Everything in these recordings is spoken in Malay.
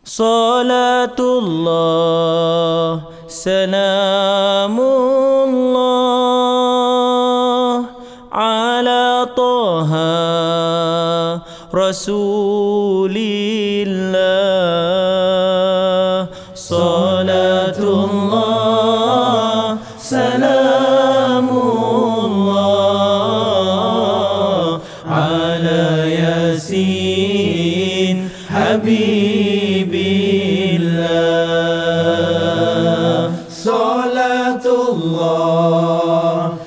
Salatullah, salamullah ala Taha Rasulillah. Salatullah, salamullah ala Yasin Habibillah. Salatullah,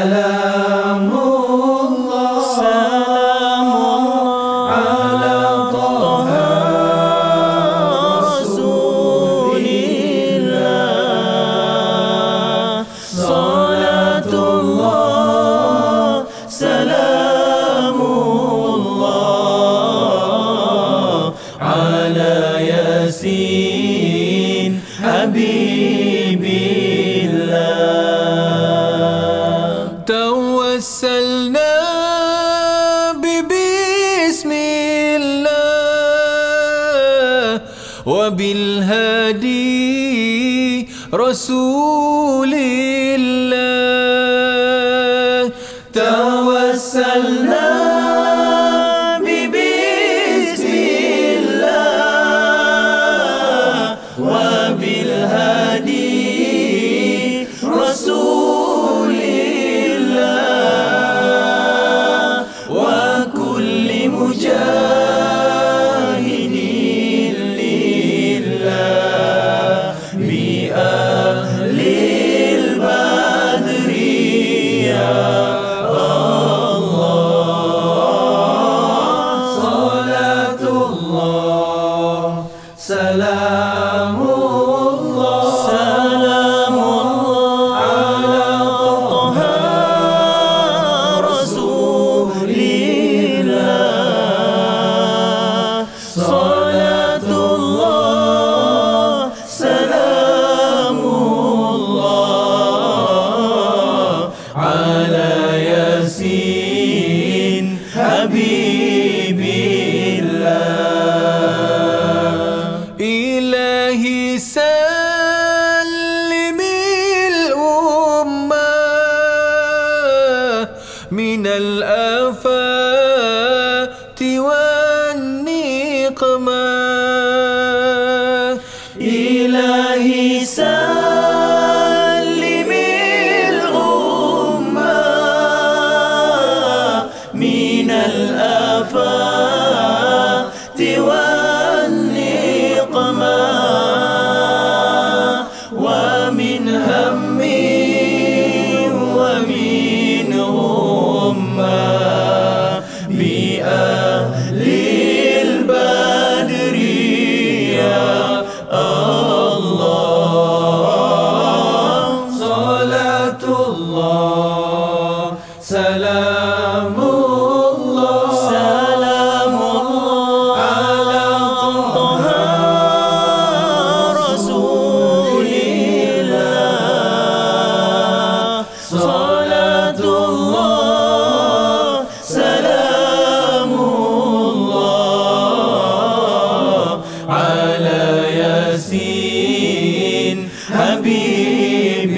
salamullah, salamullah ala Taha Rasulillah. Salatullah, salamullah ala Yasin Habibillah. توسلنا ببسم الله وبالهادي رسول الله. توسلنا ببسم الله وبالهادي رسول الله وكل مجاهد لله بأهل البدر يا سلام الله سلام الله على طه رسول الله. صلاة الله سلام الله على ياسين حبيب الله. إلهي سلم الأمة من الآفات والنقمة. إلهي سلم الأمة من الآفات والنقمة ومن هم ومن غمة بأهل البدر يا الله. صلاة الله سلام الله سلام الله على طه رسول الله. صلاة الله سلام الله على ياسين حبيب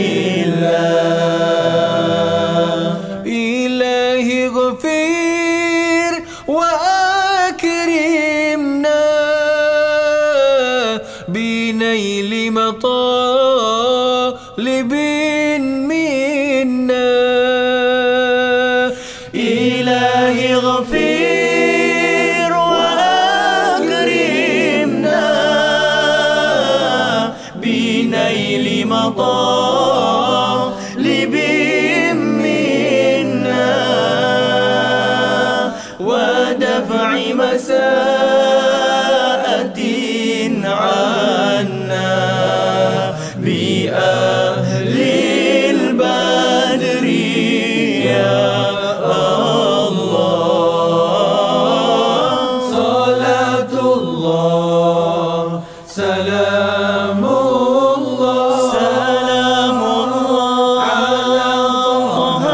الله. إلهي اغفر وأكرمنا بنيل مطالب منا. إلهي اغفر وأكرمنا بنيل مطالب منا ودفع مساءة عنا بأهل البدر يا الله. صلاة الله سلام الله سلام الله على طه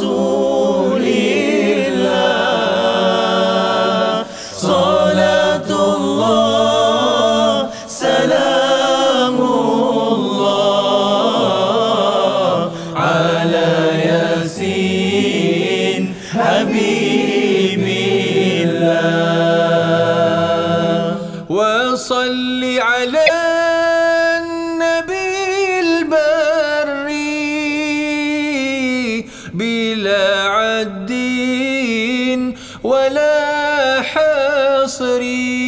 رسول الله. صلاة نصري